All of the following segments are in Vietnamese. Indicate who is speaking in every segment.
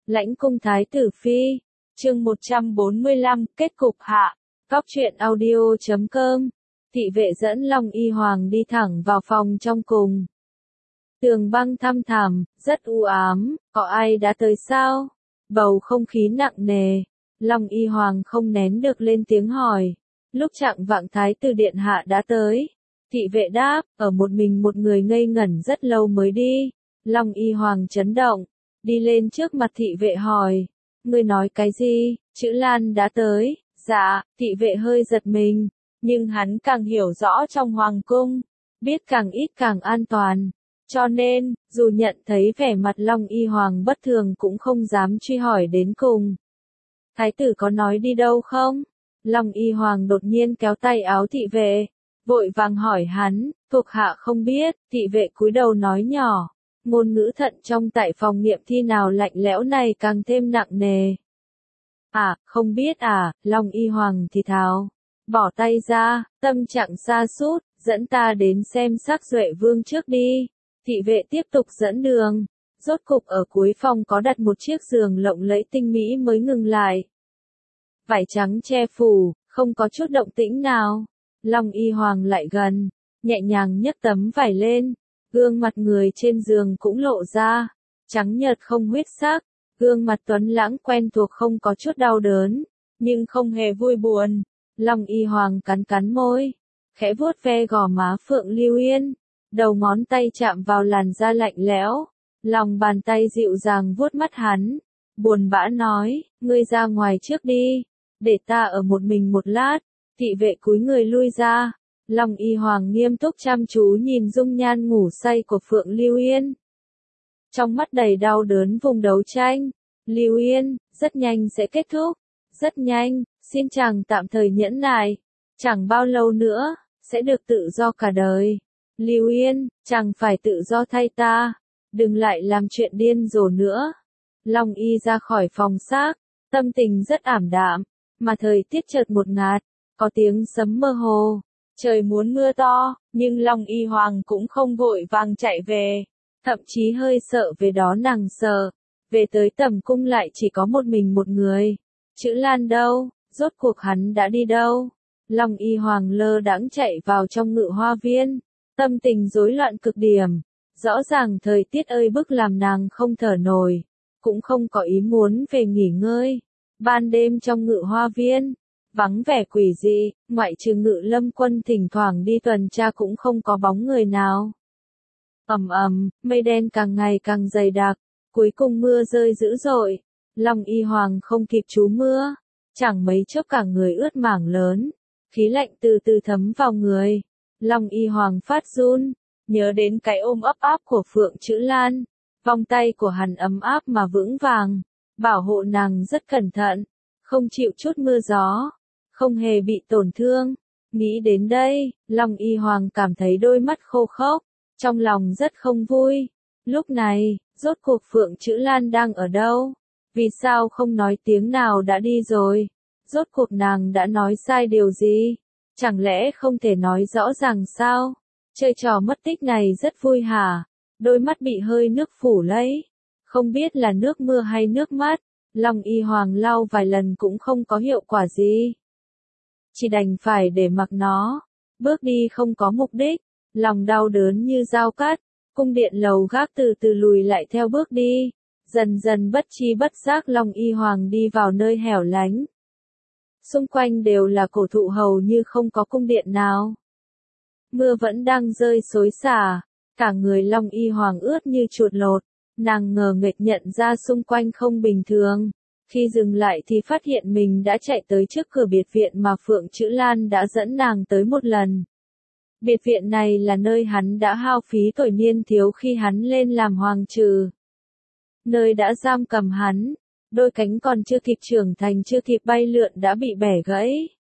Speaker 1: Lãnh cung thái tử phi, chương 145, kết cục hạ. Góc truyện audio.com. Thị vệ dẫn Long Y Hoàng đi thẳng vào phòng trong cùng. Tường băng thăm thẳm, rất u ám, có ai đã tới sao? Bầu không khí nặng nề. Long Y Hoàng không nén được lên tiếng hỏi. Lúc chạng vạng thái tử điện hạ đã tới. Thị vệ đáp, ở một mình một người ngây ngẩn rất lâu mới đi. Long Y Hoàng chấn động, đi lên trước mặt thị vệ hỏi. Ngươi nói cái gì? Chữ Lan đã tới. Dạ, thị vệ hơi giật mình. Nhưng hắn càng hiểu rõ trong hoàng cung. Biết càng ít càng an toàn. Cho nên, dù nhận thấy vẻ mặt Long Y Hoàng bất thường cũng không dám truy hỏi đến cùng. Thái tử có nói đi đâu không? Long Y Hoàng đột nhiên kéo tay áo thị vệ. Vội vàng hỏi hắn, thuộc hạ không biết, thị vệ cúi đầu nói nhỏ. Ngôn ngữ thận trong tại phòng nghiệm thi nào lạnh lẽo này càng thêm nặng nề. À, không biết à, Long Y Hoàng thì thào. Bỏ tay ra, tâm trạng sa sút, dẫn ta đến xem sắc Duệ Vương trước đi. Thị vệ tiếp tục dẫn đường. Rốt cục ở cuối phòng có đặt một chiếc giường lộng lẫy tinh mỹ mới ngừng lại. Vải trắng che phủ, không có chút động tĩnh nào. Long Y Hoàng lại gần, nhẹ nhàng nhấc tấm vải lên. Gương mặt người trên giường cũng lộ ra, trắng nhợt không huyết sắc, gương mặt tuấn lãng quen thuộc không có chút đau đớn, nhưng không hề vui buồn. Long Y Hoàng cắn cắn môi, khẽ vuốt ve gò má Phượng Lưu Yên, đầu ngón tay chạm vào làn da lạnh lẽo, lòng bàn tay dịu dàng vuốt mắt hắn, buồn bã nói, ngươi ra ngoài trước đi, để ta ở một mình một lát. Thị vệ cúi người lui ra. Long Y Hoàng nghiêm túc chăm chú nhìn dung nhan ngủ say của Phượng Lưu Yên. Trong mắt đầy đau đớn vùng đấu tranh. Lưu Yên, rất nhanh sẽ kết thúc. Rất nhanh, xin chàng tạm thời nhẫn nại. Chẳng bao lâu nữa, sẽ được tự do cả đời. Lưu Yên, chàng phải tự do thay ta. Đừng lại làm chuyện điên rồ nữa. Long Y ra khỏi phòng xác, tâm tình rất ảm đạm, mà thời tiết chợt một ngạt, có tiếng sấm mơ hồ. Trời muốn mưa to, nhưng Long Y Hoàng cũng không vội vàng chạy về, thậm chí hơi sợ về đó nàng sợ. Về tới tầm cung lại chỉ có một mình một người. Chữ Lan đâu? Rốt cuộc hắn đã đi đâu? Long Y Hoàng lơ đãng chạy vào trong Ngự Hoa Viên, tâm tình rối loạn cực điểm. Rõ ràng thời tiết ơi bức làm nàng không thở nổi, cũng không có ý muốn về nghỉ ngơi. Ban đêm trong Ngự Hoa Viên, vắng vẻ quỷ dị, ngoại trừ Ngự Lâm Quân thỉnh thoảng đi tuần tra cũng không có bóng người nào. Ầm ầm, mây đen càng ngày càng dày đặc, cuối cùng mưa rơi dữ dội. Long Y Hoàng không kịp trú mưa, chẳng mấy chốc cả người ướt mảng lớn, khí lạnh từ từ thấm vào người. Long Y Hoàng phát run, nhớ đến cái ôm ấp áp của Phượng Chữ Lan, vòng tay của hắn ấm áp mà vững vàng, bảo hộ nàng rất cẩn thận, không chịu chút mưa gió, không hề bị tổn thương. Nghĩ đến đây, Long Y Hoàng cảm thấy đôi mắt khô khốc, trong lòng rất không vui. Lúc này, rốt cuộc Phượng Chữ Lan đang ở đâu? Vì sao không nói tiếng nào đã đi rồi? Rốt cuộc nàng đã nói sai điều gì? Chẳng lẽ không thể nói rõ ràng sao? Chơi trò mất tích này rất vui hả? Đôi mắt bị hơi nước phủ lấy, không biết là nước mưa hay nước mắt. Long Y Hoàng lau vài lần cũng không có hiệu quả gì. Chỉ đành phải để mặc nó, bước đi không có mục đích, lòng đau đớn như dao cắt. Cung điện lầu gác từ từ lùi lại theo bước đi, dần dần bất chi bất giác Long Y Hoàng đi vào nơi hẻo lánh. Xung quanh đều là cổ thụ hầu như không có cung điện nào. Mưa vẫn đang rơi xối xả, cả người Long Y Hoàng ướt như chuột lột, nàng ngờ nghệch nhận ra xung quanh không bình thường. Khi dừng lại thì phát hiện mình đã chạy tới trước cửa biệt viện mà Phượng Chữ Lan đã dẫn nàng tới một lần. Biệt viện này là nơi hắn đã hao phí tuổi niên thiếu khi hắn lên làm hoàng trừ. Nơi đã giam cầm hắn, đôi cánh còn chưa kịp trưởng thành chưa kịp bay lượn đã bị bẻ gãy.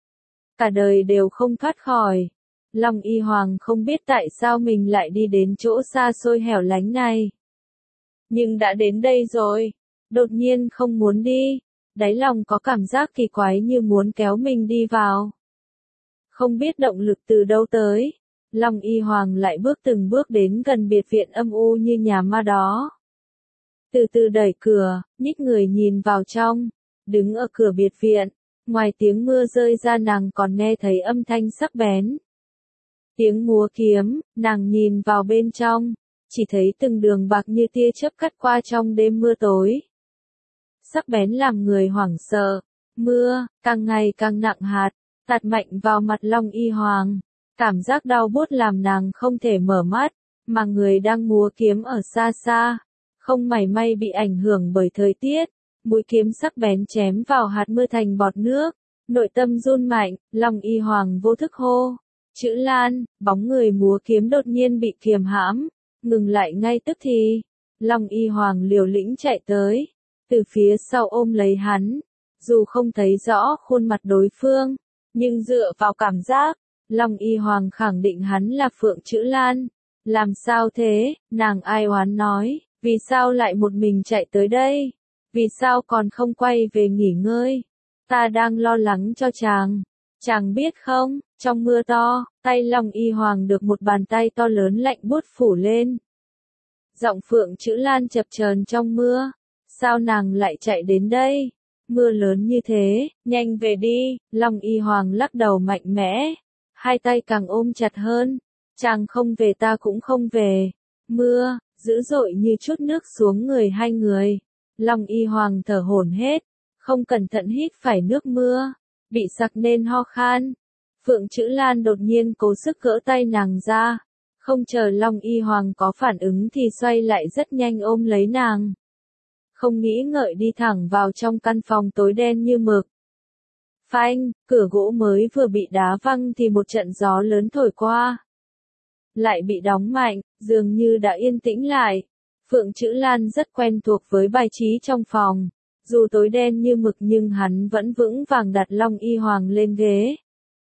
Speaker 1: Cả đời đều không thoát khỏi. Long Y Hoàng không biết tại sao mình lại đi đến chỗ xa xôi hẻo lánh này. Nhưng đã đến đây rồi, đột nhiên không muốn đi, đáy lòng có cảm giác kỳ quái như muốn kéo mình đi vào. Không biết động lực từ đâu tới, Long Y Hoàng lại bước từng bước đến gần biệt viện âm u như nhà ma đó. từ từ đẩy cửa, nhích người nhìn vào trong, đứng ở cửa biệt viện, ngoài tiếng mưa rơi ra nàng còn nghe thấy âm thanh sắc bén. Tiếng múa kiếm, nàng nhìn vào bên trong, chỉ thấy từng đường bạc như tia chớp cắt qua trong đêm mưa tối. Sắc bén làm người hoảng sợ, mưa, càng ngày càng nặng hạt, tạt mạnh vào mặt Long Y Hoàng. Cảm giác đau buốt làm nàng không thể mở mắt, mà người đang múa kiếm ở xa xa, không mảy may bị ảnh hưởng bởi thời tiết. Mũi kiếm sắc bén chém vào hạt mưa thành bọt nước, nội tâm run mạnh, Long Y Hoàng vô thức hô. Chữ Lan, bóng người múa kiếm đột nhiên bị kiềm hãm, ngừng lại ngay tức thì. Long Y Hoàng liều lĩnh chạy tới, từ phía sau ôm lấy hắn, dù không thấy rõ khuôn mặt đối phương, nhưng dựa vào cảm giác, Long Y Hoàng khẳng định hắn là Phượng Chữ Lan. Làm sao thế, nàng ai oán nói, vì sao lại một mình chạy tới đây? Vì sao còn không quay về nghỉ ngơi? Ta đang lo lắng cho chàng. Chàng biết không, trong mưa to, tay Long Y Hoàng được một bàn tay to lớn lạnh buốt phủ lên. Giọng Phượng Chữ Lan chập chờn trong mưa. Sao nàng lại chạy đến đây? Mưa lớn như thế, nhanh về đi. Long Y Hoàng lắc đầu mạnh mẽ, hai tay càng ôm chặt hơn. Chàng không về ta cũng không về. Mưa, dữ dội như chút nước xuống người hai người. Long Y Hoàng thở hổn hển, không cẩn thận hít phải nước mưa, bị sặc nên ho khan. Phượng Chữ Lan đột nhiên cố sức gỡ tay nàng ra, không chờ Long Y Hoàng có phản ứng thì xoay lại rất nhanh ôm lấy nàng. Không nghĩ ngợi đi thẳng vào trong căn phòng tối đen như mực. Phanh, cửa gỗ mới vừa bị đá văng thì một trận gió lớn thổi qua. Lại bị đóng mạnh, dường như đã yên tĩnh lại. Phượng Chữ Lan rất quen thuộc với bài trí trong phòng. Dù tối đen như mực nhưng hắn vẫn vững vàng đặt Long Y Hoàng lên ghế.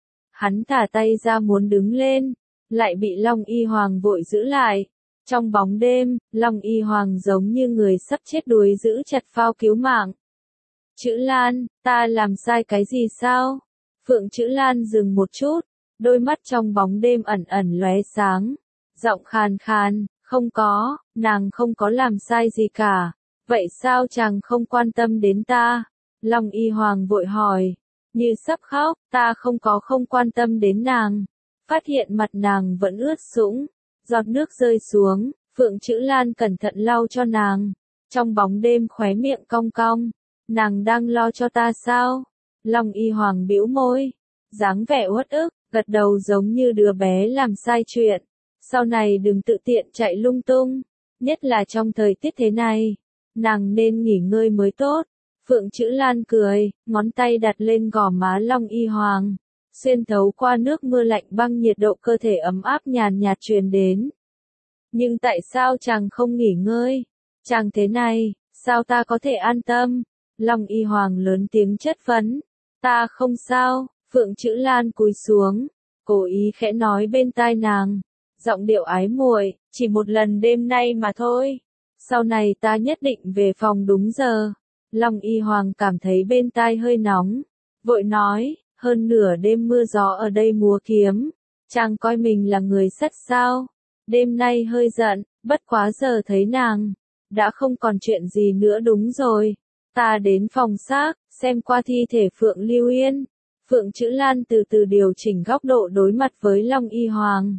Speaker 1: Hắn thả tay ra muốn đứng lên, lại bị Long Y Hoàng vội giữ lại. Trong bóng đêm, Long Y Hoàng giống như người sắp chết đuối giữ chặt phao cứu mạng. Chữ Lan, ta làm sai cái gì sao? Phượng Chữ Lan dừng một chút, đôi mắt trong bóng đêm ẩn ẩn lóe sáng. Giọng khàn khàn, không có, nàng không có làm sai gì cả. Vậy sao chàng không quan tâm đến ta? Long Y Hoàng vội hỏi, như sắp khóc, ta không quan tâm đến nàng. Phát hiện mặt nàng vẫn ướt sũng, giọt nước rơi xuống, Phượng Chữ Lan cẩn thận lau cho nàng. Trong bóng đêm khóe miệng cong cong, nàng đang lo cho ta sao? Long Y Hoàng bĩu môi, dáng vẻ uất ức, gật đầu giống như đứa bé làm sai chuyện. Sau này đừng tự tiện chạy lung tung, nhất là trong thời tiết thế này. Nàng nên nghỉ ngơi mới tốt. Phượng Chữ Lan cười, ngón tay đặt lên gò má Long Y Hoàng. Xuyên thấu qua nước mưa lạnh băng nhiệt độ cơ thể ấm áp nhàn nhạt truyền đến. Nhưng tại sao chàng không nghỉ ngơi? Chàng thế này, sao ta có thể an tâm? Long Y Hoàng lớn tiếng chất vấn. Ta không sao. Phượng Chữ Lan cúi xuống, cố ý khẽ nói bên tai nàng. Giọng điệu ái muội, chỉ một lần đêm nay mà thôi. Sau này ta nhất định về phòng đúng giờ. Long Y Hoàng cảm thấy bên tai hơi nóng, vội nói, hơn nửa đêm mưa gió ở đây múa kiếm. Chàng coi mình là người sắt sao? Đêm nay hơi giận, bất quá giờ thấy nàng đã không còn chuyện gì nữa đúng rồi. Ta đến phòng xác, xem qua thi thể Phượng Lưu Yên. Phượng Chữ Lan từ từ điều chỉnh góc độ đối mặt với Long Y Hoàng.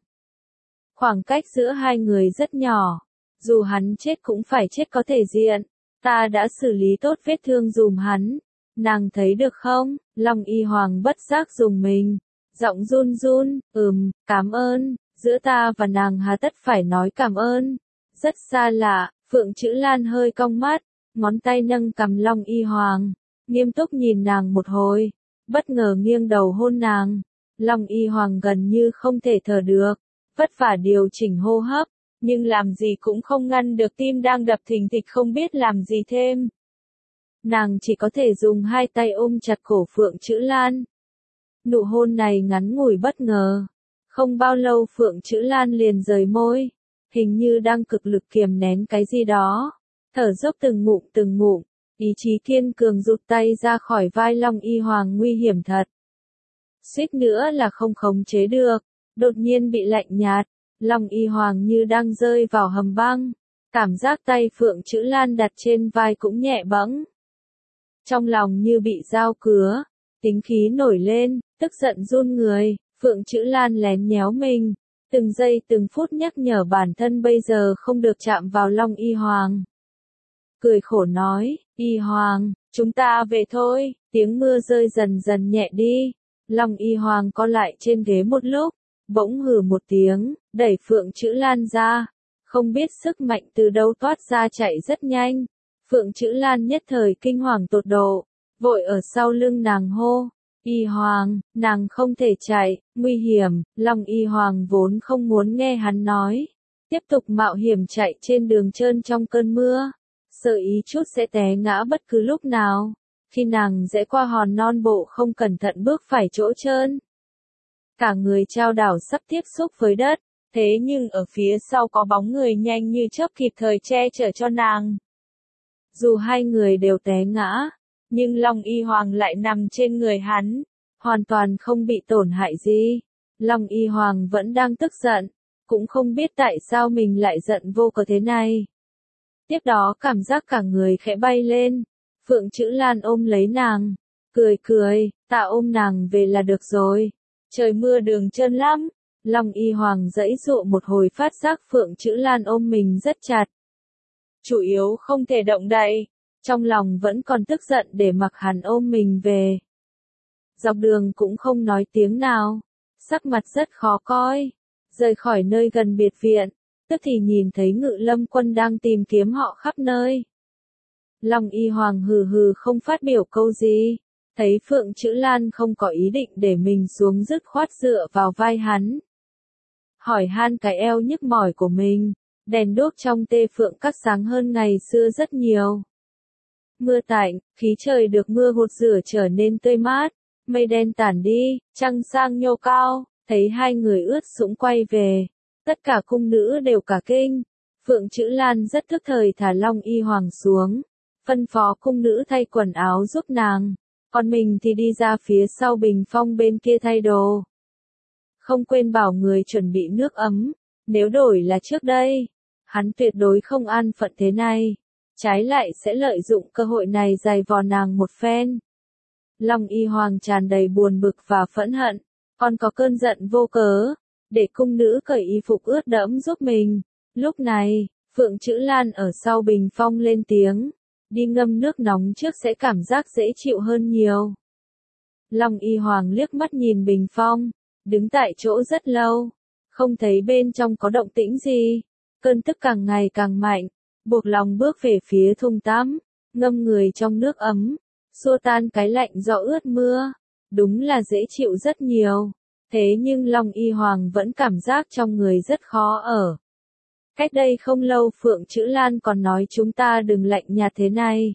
Speaker 1: Khoảng cách giữa hai người rất nhỏ, dù hắn chết cũng phải chết có thể diện. Ta đã xử lý tốt vết thương dùm hắn. Nàng thấy được không? Long Y Hoàng bất giác dùng mình. Giọng run run, cảm ơn. Giữa ta và nàng hà tất phải nói cảm ơn. Rất xa lạ, Phượng Chữ Lan hơi cong mắt, ngón tay nâng cằm Long Y Hoàng, nghiêm túc nhìn nàng một hồi, bất ngờ nghiêng đầu hôn nàng. Long Y Hoàng gần như không thể thở được, vất vả điều chỉnh hô hấp, nhưng làm gì cũng không ngăn được tim đang đập thình thịch không biết làm gì thêm. Nàng chỉ có thể dùng hai tay ôm chặt cổ Phượng Chữ Lan. Nụ hôn này ngắn ngủi bất ngờ. Không bao lâu Phượng Chữ Lan liền rời môi, hình như đang cực lực kiềm nén cái gì đó. Thở dốc từng ngụm, ý chí kiên cường rụt tay ra khỏi vai Long Y Hoàng nguy hiểm thật. Suýt nữa là không khống chế được, đột nhiên bị lạnh nhạt, Long Y Hoàng như đang rơi vào hầm băng. Cảm giác tay Phượng Chữ Lan đặt trên vai cũng nhẹ bẫng. Trong lòng như bị dao cứa, tính khí nổi lên, tức giận run người, Phượng Chữ Lan lén nhéo mình, từng giây từng phút nhắc nhở bản thân bây giờ không được chạm vào Long Y Hoàng. Cười khổ nói, Y Hoàng, chúng ta về thôi, tiếng mưa rơi dần dần nhẹ đi. Long Y Hoàng co lại trên ghế một lúc, bỗng hừ một tiếng, đẩy Phượng Chữ Lan ra. Không biết sức mạnh từ đâu toát ra chạy rất nhanh. Phượng Chữ Lan nhất thời kinh hoàng tột độ, vội ở sau lưng nàng hô. Y Hoàng, nàng không thể chạy, nguy hiểm. Long Y Hoàng vốn không muốn nghe hắn nói. Tiếp tục mạo hiểm chạy trên đường trơn trong cơn mưa. Sợ ý chút sẽ té ngã bất cứ lúc nào. Khi nàng rẽ qua hòn non bộ không cẩn thận bước phải chỗ trơn. Cả người chao đảo sắp tiếp xúc với đất. Thế nhưng ở phía sau có bóng người nhanh như chớp kịp thời che chở cho nàng. Dù hai người đều té ngã, nhưng Long Y Hoàng lại nằm trên người hắn, hoàn toàn không bị tổn hại gì. Long Y Hoàng vẫn đang tức giận, cũng không biết tại sao mình lại giận vô cớ thế này. Tiếp đó cảm giác cả người khẽ bay lên, Phượng Chữ Lan ôm lấy nàng, cười, ta ôm nàng về là được rồi. Trời mưa đường trơn lắm. Long Y Hoàng giãy giụa một hồi phát giác Phượng Chữ Lan ôm mình rất chặt. Chủ yếu không thể động đậy, trong lòng vẫn còn tức giận để mặc hắn ôm mình về. Dọc đường cũng không nói tiếng nào, sắc mặt rất khó coi. Rời khỏi nơi gần biệt viện, tức thì nhìn thấy Ngự Lâm Quân đang tìm kiếm họ khắp nơi. Long Y Hoàng hừ không phát biểu câu gì, thấy Phượng Chữ Lan không có ý định để mình xuống dứt khoát dựa vào vai hắn. Hỏi han cái eo nhức mỏi của mình, đèn đuốc trong tê Phượng Các sáng hơn ngày xưa rất nhiều. Mưa tạnh, khí trời được mưa hột rửa trở nên tươi mát, mây đen tản đi, trăng sang nhô cao, thấy hai người ướt sũng quay về. Tất cả cung nữ đều cả kinh. Phượng Chữ Lan rất thức thời thả Long Y Hoàng xuống, phân phó cung nữ thay quần áo giúp nàng, còn mình thì đi ra phía sau bình phong bên kia thay đồ. Không quên bảo người chuẩn bị nước ấm, nếu đổi là trước đây, hắn tuyệt đối không an phận thế này, trái lại sẽ lợi dụng cơ hội này giày vò nàng một phen. Long Y Hoàng tràn đầy buồn bực và phẫn hận, còn có cơn giận vô cớ, để cung nữ cởi y phục ướt đẫm giúp mình. Lúc này, Phượng Chữ Lan ở sau bình phong lên tiếng, đi ngâm nước nóng trước sẽ cảm giác dễ chịu hơn nhiều. Long Y Hoàng liếc mắt nhìn bình phong, đứng tại chỗ rất lâu, không thấy bên trong có động tĩnh gì, cơn tức càng ngày càng mạnh, buộc lòng bước về phía thùng tắm, ngâm người trong nước ấm, xua tan cái lạnh do ướt mưa, đúng là dễ chịu rất nhiều, thế nhưng Long Y Hoàng vẫn cảm giác trong người rất khó ở. Cách đây không lâu Phượng Chữ Lan còn nói chúng ta đừng lạnh nhạt thế này.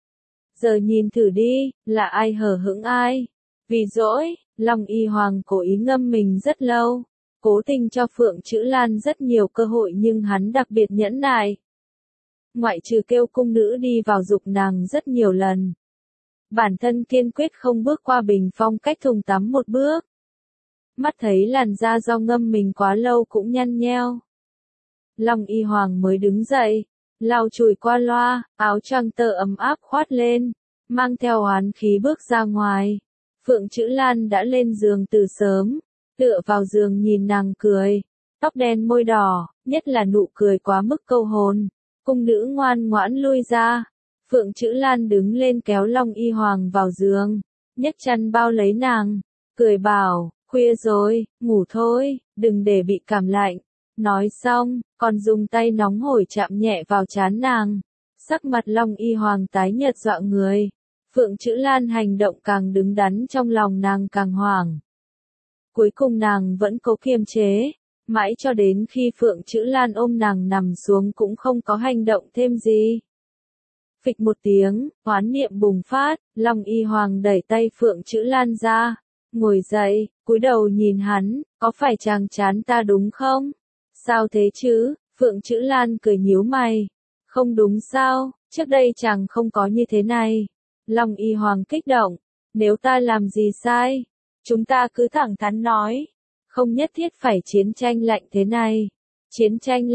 Speaker 1: Giờ nhìn thử đi, là ai hờ hững ai? Vì dỗi, Long Y Hoàng cố ý ngâm mình rất lâu, cố tình cho Phượng Chữ Lan rất nhiều cơ hội nhưng hắn đặc biệt nhẫn nại. Ngoại trừ kêu cung nữ đi vào giục nàng rất nhiều lần. Bản thân kiên quyết không bước qua bình phong cách thùng tắm một bước. Mắt thấy làn da do ngâm mình quá lâu cũng nhăn nheo. Long Y Hoàng mới đứng dậy, lau chùi qua loa, áo choàng tơ ấm áp khoát lên, mang theo oán khí bước ra ngoài. Phượng Chữ Lan đã lên giường từ sớm, tựa vào giường nhìn nàng cười, tóc đen môi đỏ, nhất là nụ cười quá mức câu hồn. Cung nữ ngoan ngoãn lui ra, Phượng Chữ Lan đứng lên kéo Long Y Hoàng vào giường, nhấc chăn bao lấy nàng, cười bảo, khuya rồi, ngủ thôi, đừng để bị cảm lạnh. Nói xong, còn dùng tay nóng hổi chạm nhẹ vào trán nàng. Sắc mặt Long Y Hoàng tái nhợt dọa người. Phượng Chữ Lan hành động càng đứng đắn trong lòng nàng càng hoảng. Cuối cùng nàng vẫn cố kiềm chế, mãi cho đến khi Phượng Chữ Lan ôm nàng nằm xuống cũng không có hành động thêm gì. Phịch một tiếng, oán niệm bùng phát, Long Y Hoàng đẩy tay Phượng Chữ Lan ra, ngồi dậy, cúi đầu nhìn hắn, có phải chàng chán ta đúng không? Sao thế chứ? Phượng Chữ Lan cười nhíu mày. Không đúng sao, trước đây chàng không có như thế này. Long Y Hoàng kích động, nếu ta làm gì sai, chúng ta cứ thẳng thắn nói, không nhất thiết phải chiến tranh lạnh thế này. Chiến tranh lạnh,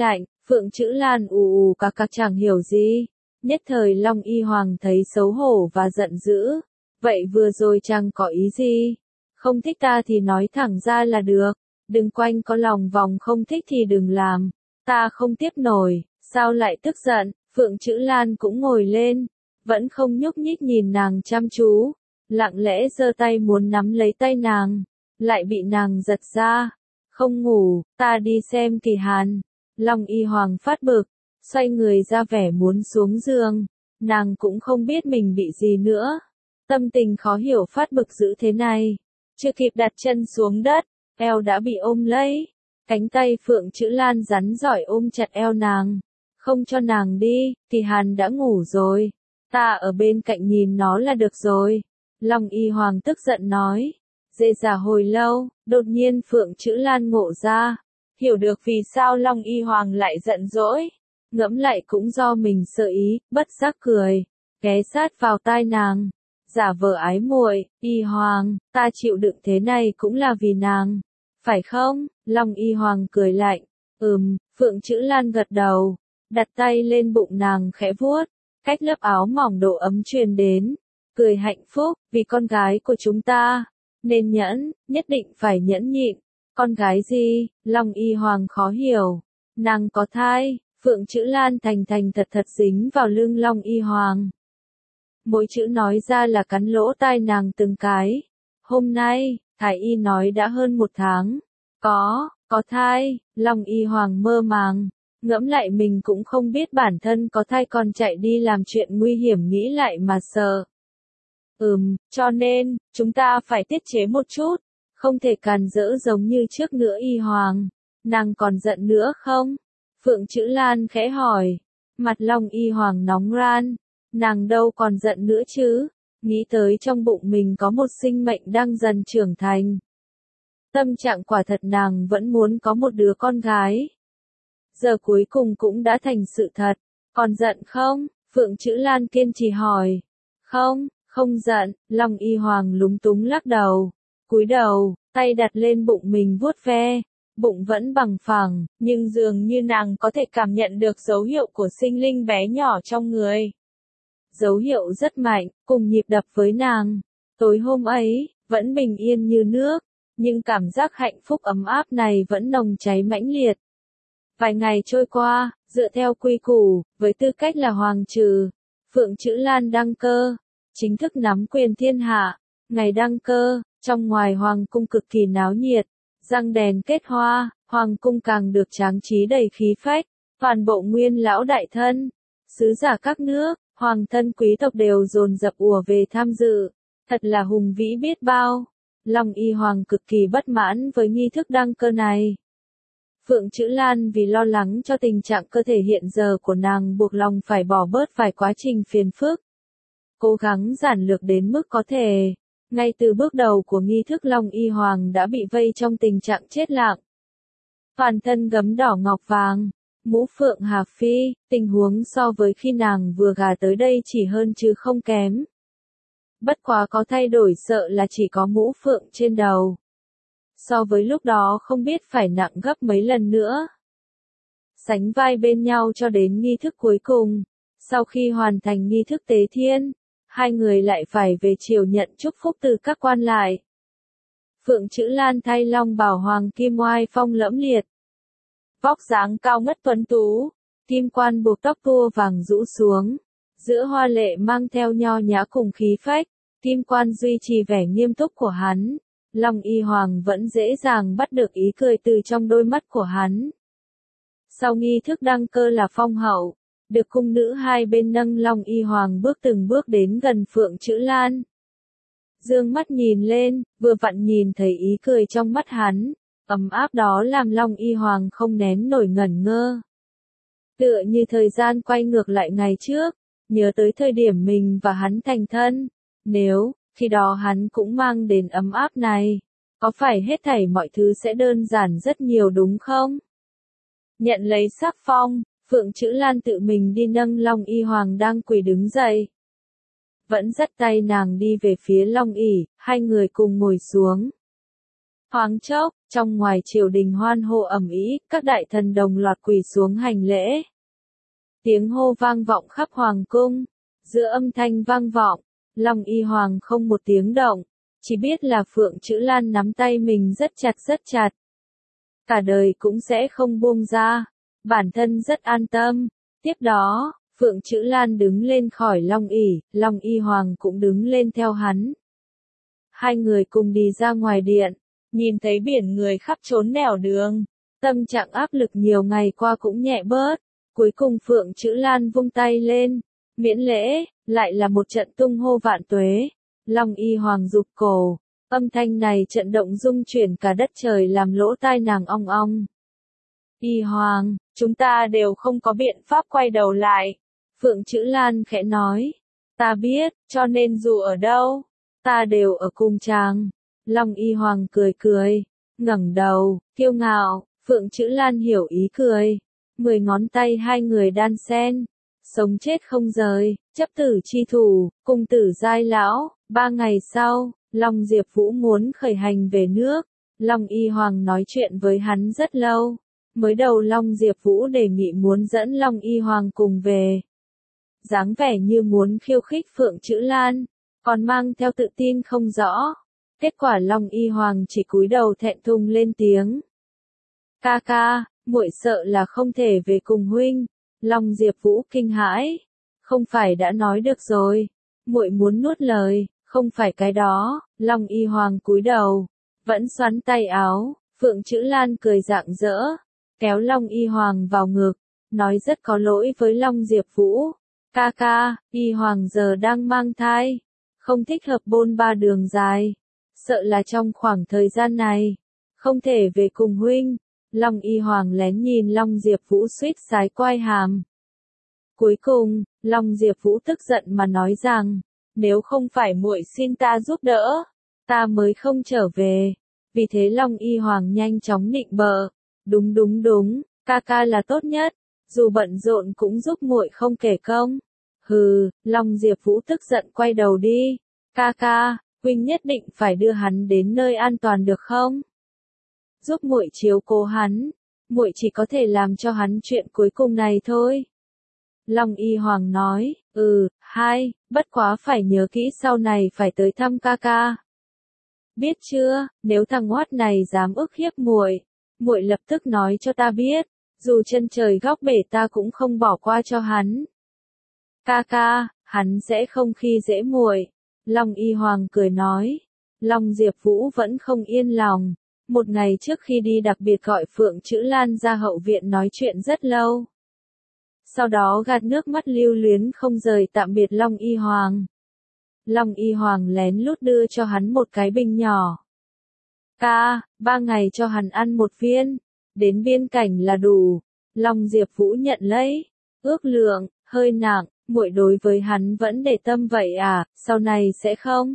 Speaker 1: Phượng Chữ Lan ù ù cạc chẳng hiểu gì. Nhất thời Long Y Hoàng thấy xấu hổ và giận dữ. Vậy vừa rồi chàng có ý gì? Không thích ta thì nói thẳng ra là được. Đừng quanh có lòng vòng không thích thì đừng làm. Ta không tiếp nổi, sao lại tức giận? Phượng Chữ Lan cũng ngồi lên. Vẫn không nhúc nhích nhìn nàng chăm chú. Lặng lẽ giơ tay muốn nắm lấy tay nàng. Lại bị nàng giật ra. Không ngủ, ta đi xem Kỳ Hàn. Long Y Hoàng phát bực. Xoay người ra vẻ muốn xuống giường. Nàng cũng không biết mình bị gì nữa. Tâm tình khó hiểu phát bực dữ thế này. Chưa kịp đặt chân xuống đất, eo đã bị ôm lấy. Cánh tay Phượng Chữ Lan rắn giỏi ôm chặt eo nàng. Không cho nàng đi, Kỳ Hàn đã ngủ rồi. Ta ở bên cạnh nhìn nó là được rồi. Long Y Hoàng tức giận nói. Dê già hồi lâu, đột nhiên Phượng Chữ Lan ngộ ra. Hiểu được vì sao Long Y Hoàng lại giận dỗi. Ngẫm lại cũng do mình sợ ý, bất giác cười. Ghé sát vào tai nàng. Giả vờ ái muội, Y Hoàng, ta chịu đựng thế này cũng là vì nàng. Phải không? Long Y Hoàng cười lạnh. Phượng Chữ Lan gật đầu. Đặt tay lên bụng nàng khẽ vuốt. Cách lớp áo mỏng độ ấm truyền đến. Cười hạnh phúc, vì con gái của chúng ta. Nên nhẫn, nhất định phải nhẫn nhịn. Con gái gì? Long Y Hoàng khó hiểu. Nàng có thai. Phượng Chữ Lan thành thật dính vào lưng Long Y Hoàng. Mỗi chữ nói ra là cắn lỗ tai nàng từng cái. Hôm nay, Thái Y nói đã hơn 1 tháng. Có thai. Long Y Hoàng mơ màng. Ngẫm lại mình cũng không biết bản thân có thai còn chạy đi làm chuyện nguy hiểm nghĩ lại mà sợ. Cho nên, chúng ta phải tiết chế một chút. Không thể càn rỡ giống như trước nữa Y Hoàng. Nàng còn giận nữa không? Phượng Chữ Lan khẽ hỏi. Mặt Long Y Hoàng nóng ran. Nàng đâu còn giận nữa chứ. Nghĩ tới trong bụng mình có một sinh mệnh đang dần trưởng thành. Tâm trạng quả thật nàng vẫn muốn có một đứa con gái. Giờ cuối cùng cũng đã thành sự thật. Còn giận không? Phượng Chữ Lan kiên trì hỏi. Không giận. Long Y Hoàng lúng túng lắc đầu. Cúi đầu, tay đặt lên bụng mình vuốt ve. Bụng vẫn bằng phẳng, nhưng dường như nàng có thể cảm nhận được dấu hiệu của sinh linh bé nhỏ trong người. Dấu hiệu rất mạnh, cùng nhịp đập với nàng. Tối hôm ấy, vẫn bình yên như nước, nhưng cảm giác hạnh phúc ấm áp này vẫn nồng cháy mãnh liệt. Vài ngày trôi qua, dựa theo quy củ, với tư cách là hoàng trừ, Phượng Chữ Lan đăng cơ, chính thức nắm quyền thiên hạ. Ngày đăng cơ, trong ngoài hoàng cung cực kỳ náo nhiệt, răng đèn kết hoa, hoàng cung càng được tráng trí đầy khí phách, toàn bộ nguyên lão đại thân, sứ giả các nước, hoàng thân quý tộc đều dồn dập ùa về tham dự, thật là hùng vĩ biết bao. Long Y Hoàng cực kỳ bất mãn với nghi thức đăng cơ này. Phượng Chữ Lan vì lo lắng cho tình trạng cơ thể hiện giờ của nàng buộc lòng phải bỏ bớt vài quá trình phiền phức. Cố gắng giản lược đến mức có thể. Ngay từ bước đầu của nghi thức Long Y Hoàng đã bị vây trong tình trạng chết lặng. Toàn thân gấm đỏ ngọc vàng, mũ phượng hà phi, tình huống so với khi nàng vừa gả tới đây chỉ hơn chứ không kém. Bất quá có thay đổi sợ là chỉ có mũ phượng trên đầu. So với lúc đó không biết phải nặng gấp mấy lần nữa. Sánh vai bên nhau cho đến nghi thức cuối cùng. Sau khi hoàn thành nghi thức tế thiên, hai người lại phải về triều nhận chúc phúc từ các quan lại. Phượng Chữ Lan thay long bào hoàng kim oai phong lẫm liệt. Vóc dáng cao ngất tuấn tú, kim quan buộc tóc tua vàng rũ xuống. Giữa hoa lệ mang theo nho nhã cùng khí phách, kim quan duy trì vẻ nghiêm túc của hắn. Long Y Hoàng vẫn dễ dàng bắt được ý cười từ trong đôi mắt của hắn. Sau nghi thức đăng cơ là phong hậu, được cung nữ hai bên nâng Long Y Hoàng bước từng bước đến gần Phượng Chữ Lan. Dương mắt nhìn lên, vừa vặn nhìn thấy ý cười trong mắt hắn, ấm áp đó làm Long Y Hoàng không nén nổi ngẩn ngơ. Tựa như thời gian quay ngược lại ngày trước, nhớ tới thời điểm mình và hắn thành thân, nếu, khi đó hắn cũng mang đến ấm áp này, có phải hết thảy mọi thứ sẽ đơn giản rất nhiều đúng không? Nhận lấy sắc phong, Phượng Chữ Lan tự mình đi nâng Long Y Hoàng đang quỳ đứng dậy. Vẫn dắt tay nàng đi về phía Long ỷ, hai người cùng ngồi xuống. Thoáng chốc, trong ngoài triều đình hoan hô ầm ĩ, các đại thần đồng loạt quỳ xuống hành lễ. Tiếng hô vang vọng khắp hoàng cung, giữa âm thanh vang vọng, Long Y Hoàng không một tiếng động, chỉ biết là Phượng Chữ Lan nắm tay mình rất chặt. Cả đời cũng sẽ không buông ra, bản thân rất an tâm. Tiếp đó, Phượng Chữ Lan đứng lên khỏi Long Y Hoàng cũng đứng lên theo hắn. Hai người cùng đi ra ngoài điện, nhìn thấy biển người khắp trốn nẻo đường, tâm trạng áp lực nhiều ngày qua cũng nhẹ bớt. Cuối cùng Phượng Chữ Lan vung tay lên, miễn lễ, lại là một trận tung hô vạn tuế. Long Y Hoàng rụt cổ, âm thanh này trận động rung chuyển cả đất trời làm lỗ tai nàng ong ong. Y Hoàng, chúng ta đều không có biện pháp quay đầu lại. Phượng Chữ Lan khẽ nói, ta biết, cho nên dù ở đâu, ta đều ở cùng chàng. Long Y Hoàng cười, ngẩng đầu, kiêu ngạo. Phượng Chữ Lan hiểu ý cười. 10 ngón tay hai người đan xen, sống chết không rời, chấp tử chi thủ, cùng tử giai lão. 3 ngày sau, Long Diệp Vũ muốn khởi hành về nước. Long Y Hoàng nói chuyện với hắn rất lâu. Mới đầu Long Diệp Vũ đề nghị muốn dẫn Long Y Hoàng cùng về. Dáng vẻ như muốn khiêu khích Phượng Chữ Lan, còn mang theo tự tin không rõ. Kết quả Long Y Hoàng chỉ cúi đầu thẹn thùng lên tiếng. Ca ca, muội sợ là không thể về cùng huynh. Long Diệp Vũ kinh hãi. Không phải đã nói được rồi. Muội muốn nuốt lời, không phải cái đó. Long Y Hoàng cúi đầu, vẫn xoắn tay áo. Phượng Chữ Lan cười rạng rỡ, kéo Long Y Hoàng vào ngực, nói rất có lỗi với Long Diệp Vũ. Ca ca, Y Hoàng giờ đang mang thai, không thích hợp bôn ba đường dài. Sợ là trong khoảng thời gian này, không thể về cùng huynh. Long Y Hoàng lén nhìn Long Diệp Vũ suýt sái quai hàm. Cuối cùng, Long Diệp Vũ tức giận mà nói rằng, nếu không phải muội xin ta giúp đỡ, ta mới không trở về. Vì thế Long Y Hoàng nhanh chóng nịnh bợ, đúng, ca ca là tốt nhất, dù bận rộn cũng giúp muội không kể công. Hừ, Long Diệp Vũ tức giận quay đầu đi. Ca ca, huynh nhất định phải đưa hắn đến nơi an toàn được không? Giúp muội chiếu cố hắn, muội chỉ có thể làm cho hắn chuyện cuối cùng này thôi. Long Y Hoàng nói, bất quá phải nhớ kỹ sau này phải tới thăm ca ca. Biết chưa, nếu thằng oát này dám ức hiếp muội, muội lập tức nói cho ta biết, dù chân trời góc bể ta cũng không bỏ qua cho hắn. Ca ca, hắn sẽ không khi dễ muội. Long Y Hoàng cười nói. Long Diệp Vũ vẫn không yên lòng. Một ngày trước khi đi đặc biệt gọi Phượng Chữ Lan ra hậu viện nói chuyện rất lâu. Sau đó gạt nước mắt lưu luyến không rời tạm biệt Long Y Hoàng. Long Y Hoàng lén lút đưa cho hắn một cái bình nhỏ. Ca, 3 ngày cho hắn ăn một viên, đến biên cảnh là đủ. Long Diệp Vũ nhận lấy, ước lượng, hơi nặng, muội đối với hắn vẫn để tâm vậy à, sau này sẽ không?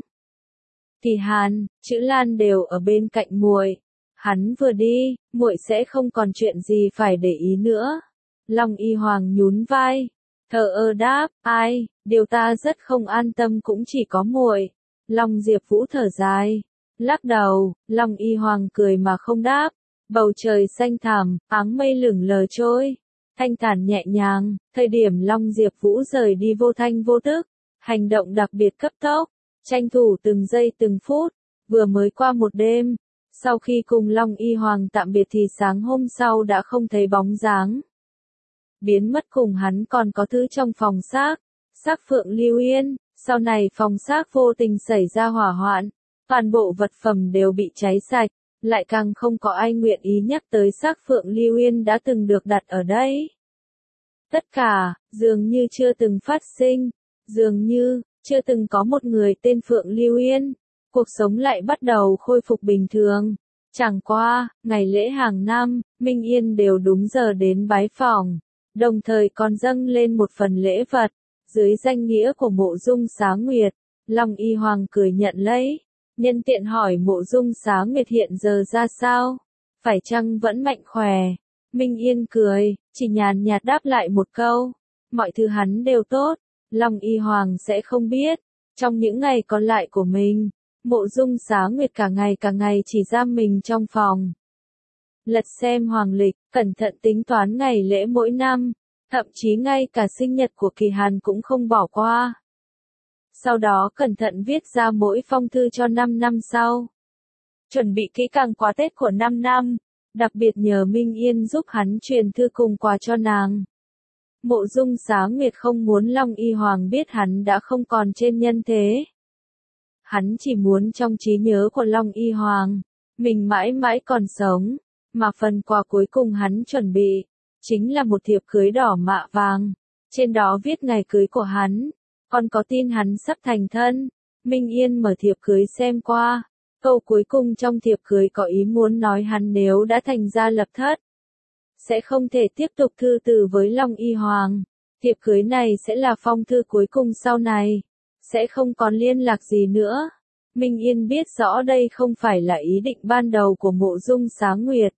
Speaker 1: Kỳ Hàn, Chữ Lan đều ở bên cạnh muội, hắn vừa đi, muội sẽ không còn chuyện gì phải để ý nữa. Long Y Hoàng nhún vai, thờ ơ đáp, ai, điều ta rất không an tâm cũng chỉ có muội. Long Diệp Vũ thở dài, lắc đầu. Long Y Hoàng cười mà không đáp. Bầu trời xanh thẳm, áng mây lửng lờ trôi, thanh thản nhẹ nhàng. Thời điểm Long Diệp Vũ rời đi vô thanh vô tức, hành động đặc biệt cấp tốc, tranh thủ từng giây từng phút. Vừa mới qua một đêm, sau khi cùng Long Y Hoàng tạm biệt thì sáng hôm sau đã không thấy bóng dáng. Biến mất cùng hắn còn có thứ trong phòng xác Phượng Lưu Yên. Sau này phòng xác vô tình xảy ra hỏa hoạn, toàn bộ vật phẩm đều bị cháy sạch, lại càng không có ai nguyện ý nhắc tới xác Phượng Lưu Yên đã từng được đặt ở đây. Tất cả, dường như chưa từng phát sinh, dường như, chưa từng có một người tên Phượng Lưu Yên. Cuộc sống lại bắt đầu khôi phục bình thường. Chẳng qua, ngày lễ hàng năm, Minh Yên đều đúng giờ đến bái phỏng, đồng thời còn dâng lên một phần lễ vật, dưới danh nghĩa của Mộ Dung Xá Nguyệt. Long Y Hoàng cười nhận lấy, nhân tiện hỏi Mộ Dung Xá Nguyệt hiện giờ ra sao, phải chăng vẫn mạnh khỏe. Minh Yên cười, chỉ nhàn nhạt đáp lại một câu, mọi thứ hắn đều tốt. Long Y Hoàng sẽ không biết, trong những ngày còn lại của mình, Mộ Dung Xá Nguyệt cả ngày chỉ giam mình trong phòng. Lật xem hoàng lịch, cẩn thận tính toán ngày lễ mỗi năm, thậm chí ngay cả sinh nhật của Kỳ Hàn cũng không bỏ qua. Sau đó cẩn thận viết ra mỗi phong thư cho 5 năm sau. Chuẩn bị kỹ càng quà Tết của 5 năm, đặc biệt nhờ Minh Yên giúp hắn truyền thư cùng quà cho nàng. Mộ Dung Xá Nguyệt không muốn Long Y Hoàng biết hắn đã không còn trên nhân thế. Hắn chỉ muốn trong trí nhớ của Long Y Hoàng, mình mãi mãi còn sống, mà phần quà cuối cùng hắn chuẩn bị, chính là một thiệp cưới đỏ mạ vàng, trên đó viết ngày cưới của hắn, còn có tin hắn sắp thành thân. Minh Yên mở thiệp cưới xem qua, câu cuối cùng trong thiệp cưới có ý muốn nói hắn nếu đã thành gia lập thất, sẽ không thể tiếp tục thư từ với Long Y Hoàng. Thiệp cưới này sẽ là phong thư cuối cùng sau này, sẽ không còn liên lạc gì nữa. Minh Yên biết rõ đây không phải là ý định ban đầu của Mộ Dung Xá Nguyệt.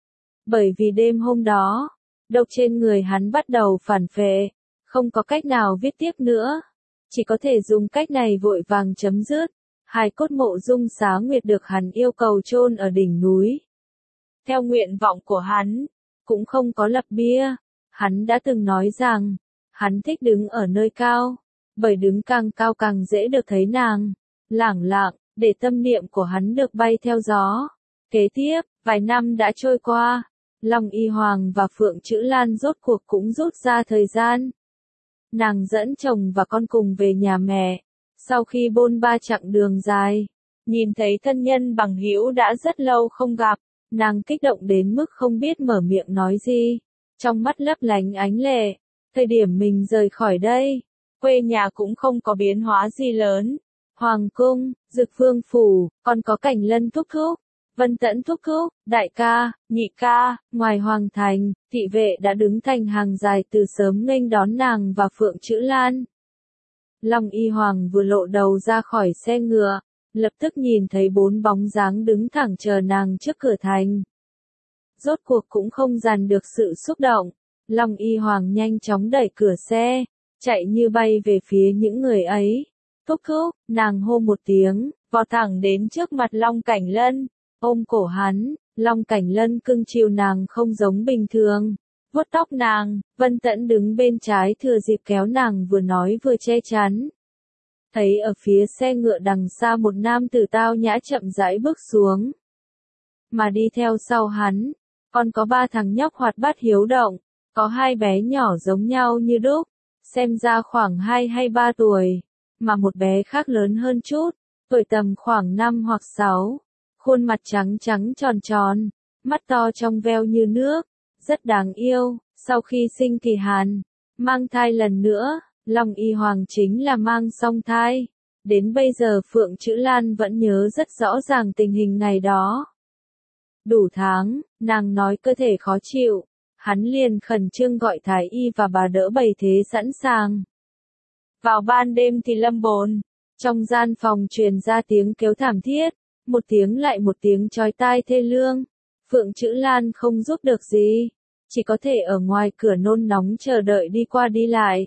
Speaker 1: Bởi vì đêm hôm đó, độc trên người hắn bắt đầu phản phệ, không có cách nào viết tiếp nữa, chỉ có thể dùng cách này vội vàng chấm dứt. Hài cốt Mộ Dung Xá Nguyệt được hắn yêu cầu chôn ở đỉnh núi. Theo nguyện vọng của hắn, cũng không có lập bia. Hắn đã từng nói rằng, hắn thích đứng ở nơi cao, bởi đứng càng cao càng dễ được thấy nàng. Lẳng lặng, để tâm niệm của hắn được bay theo gió. Kế tiếp, vài năm đã trôi qua, Long Y Hoàng và Phượng Chữ Lan rốt cuộc cũng rút ra thời gian. Nàng dẫn chồng và con cùng về nhà mẹ. Sau khi bôn ba chặng đường dài, nhìn thấy thân nhân bằng hữu đã rất lâu không gặp, nàng kích động đến mức không biết mở miệng nói gì, trong mắt lấp lánh ánh lệ. Thời điểm mình rời khỏi đây, quê nhà cũng không có biến hóa gì lớn. Hoàng cung, Dực Vương phủ, còn có Cảnh Lân thúc thúc, Vân Tẫn thúc thúc, đại ca, nhị ca, ngoài hoàng thành, thị vệ đã đứng thành hàng dài từ sớm nghênh đón nàng và Phượng Chữ Lan. Long Y Hoàng vừa lộ đầu ra khỏi xe ngựa, lập tức nhìn thấy 4 bóng dáng đứng thẳng chờ nàng trước cửa thành. Rốt cuộc cũng không dằn được sự xúc động, Long Y Hoàng nhanh chóng đẩy cửa xe, chạy như bay về phía những người ấy. Thúc thúc, nàng hô một tiếng, vọt thẳng đến trước mặt Long Cảnh Lân, ôm cổ hắn. Long Cảnh Lân cưng chiều nàng không giống bình thường, vuốt tóc nàng. Vân Tẫn đứng bên trái thừa dịp kéo nàng vừa nói vừa che chắn. Thấy ở phía xe ngựa đằng xa một nam tử tao nhã chậm rãi bước xuống, mà đi theo sau hắn, còn có 3 thằng nhóc hoạt bát hiếu động, có 2 bé nhỏ giống nhau như đúc, xem ra khoảng 2 hay 3 tuổi, mà một bé khác lớn hơn chút, tuổi tầm khoảng 5 hoặc 6, khuôn mặt trắng trắng tròn tròn, mắt to trong veo như nước, rất đáng yêu. Sau khi sinh Kỳ Hàn, mang thai lần nữa, Long Y Hoàng chính là mang song thai. Đến bây giờ Phượng Chữ Lan vẫn nhớ rất rõ ràng tình hình ngày đó. Đủ tháng, nàng nói cơ thể khó chịu, hắn liền khẩn trương gọi thái y và bà đỡ bày thế sẵn sàng. Vào ban đêm thì lâm bồn, trong gian phòng truyền ra tiếng kêu thảm thiết, một tiếng lại một tiếng chói tai thê lương. Phượng Chữ Lan không giúp được gì, chỉ có thể ở ngoài cửa nôn nóng chờ đợi đi qua đi lại.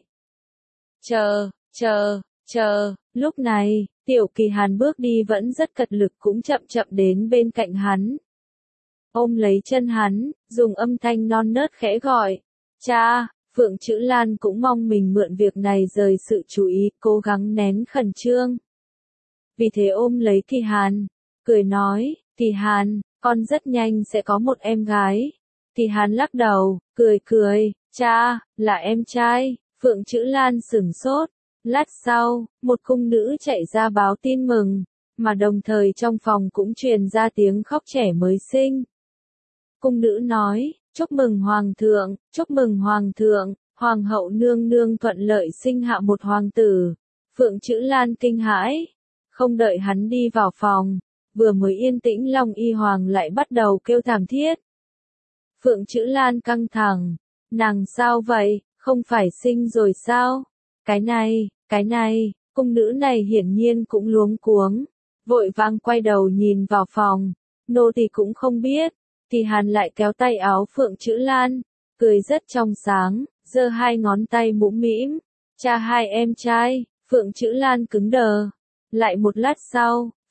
Speaker 1: Chờ, lúc này, Tiểu Kỳ Hàn bước đi vẫn rất cật lực cũng chậm chậm đến bên cạnh hắn. Ôm lấy chân hắn, dùng âm thanh non nớt khẽ gọi, cha. Phượng Chữ Lan cũng mong mình mượn việc này rời sự chú ý, cố gắng nén khẩn trương. Vì thế ôm lấy Kỳ Hàn, cười nói, Kỳ Hàn, con rất nhanh sẽ có một em gái. Kỳ Hàn lắc đầu, cười, cha, là em trai. Phượng Chữ Lan sửng sốt. Lát sau, một cung nữ chạy ra báo tin mừng, mà đồng thời trong phòng cũng truyền ra tiếng khóc trẻ mới sinh. Cung nữ nói, chúc mừng hoàng thượng, hoàng hậu nương nương thuận lợi sinh hạ một hoàng tử. Phượng Chữ Lan kinh hãi, không đợi hắn đi vào phòng, vừa mới yên tĩnh Long Y Hoàng lại bắt đầu kêu thảm thiết. Phượng Chữ Lan căng thẳng, nàng sao vậy, không phải sinh rồi sao? Cái này, cung nữ này hiển nhiên cũng luống cuống, vội vàng quay đầu nhìn vào phòng, nô tỳ cũng không biết. Kỳ Hàn lại kéo tay áo Phượng Chữ Lan, cười rất trong sáng, giơ 2 ngón tay mũm mĩm, cha 2 em trai. Phượng Chữ Lan cứng đờ. Lại một lát sau,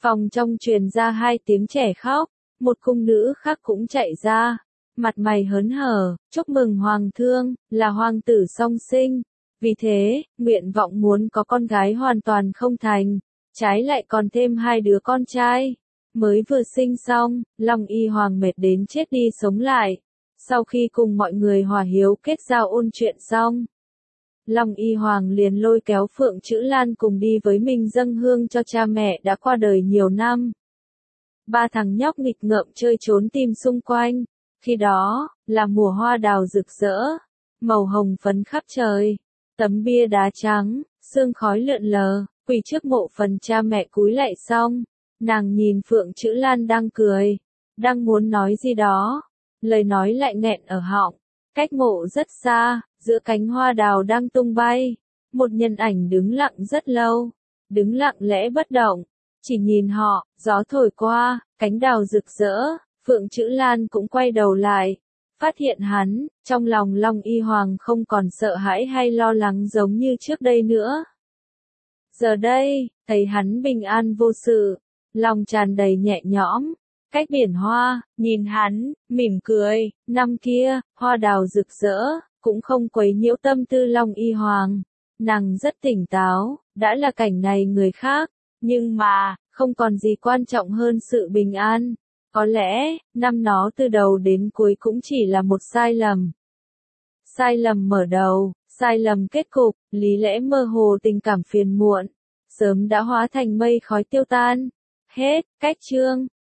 Speaker 1: Phòng trong truyền ra hai tiếng trẻ khóc, một cung nữ khác cũng chạy ra, mặt mày hớn hở, chúc mừng hoàng thương, là hoàng tử song sinh. Vì thế, nguyện vọng muốn có con gái hoàn toàn không thành, trái lại còn thêm hai đứa con trai. Mới vừa sinh xong, Long Y Hoàng mệt đến chết đi sống lại. Sau khi cùng mọi người hòa hiếu kết giao ôn chuyện xong, Long Y Hoàng liền lôi kéo Phượng Chữ Lan cùng đi với mình dâng hương cho cha mẹ đã qua đời nhiều năm. Ba thằng nhóc nghịch ngợm chơi trốn tìm xung quanh, khi đó, là mùa hoa đào rực rỡ, màu hồng phấn khắp trời, tấm bia đá trắng, sương khói lượn lờ, quỳ trước mộ phần cha mẹ cúi lạy xong, nàng nhìn Phượng Chữ Lan đang cười, đang muốn nói gì đó, lời nói lại nghẹn ở họng. Cách mộ rất xa, giữa cánh hoa đào đang tung bay, một nhân ảnh đứng lặng rất lâu, đứng lặng lẽ bất động, chỉ nhìn họ, gió thổi qua, cánh đào rực rỡ, Phượng Chữ Lan cũng quay đầu lại, phát hiện hắn, trong lòng Long Y Hoàng không còn sợ hãi hay lo lắng giống như trước đây nữa. Giờ đây, thấy hắn bình an vô sự, lòng tràn đầy nhẹ nhõm. Cách biển hoa, nhìn hắn, mỉm cười, năm kia, hoa đào rực rỡ, cũng không quấy nhiễu tâm tư Long Y Hoàng. Nàng rất tỉnh táo, đã là cảnh này người khác, nhưng mà, không còn gì quan trọng hơn sự bình an. Có lẽ, năm nó từ đầu đến cuối cũng chỉ là một sai lầm. Sai lầm mở đầu, sai lầm kết cục, lý lẽ mơ hồ tình cảm phiền muộn, sớm đã hóa thành mây khói tiêu tan. Hết, cách chương.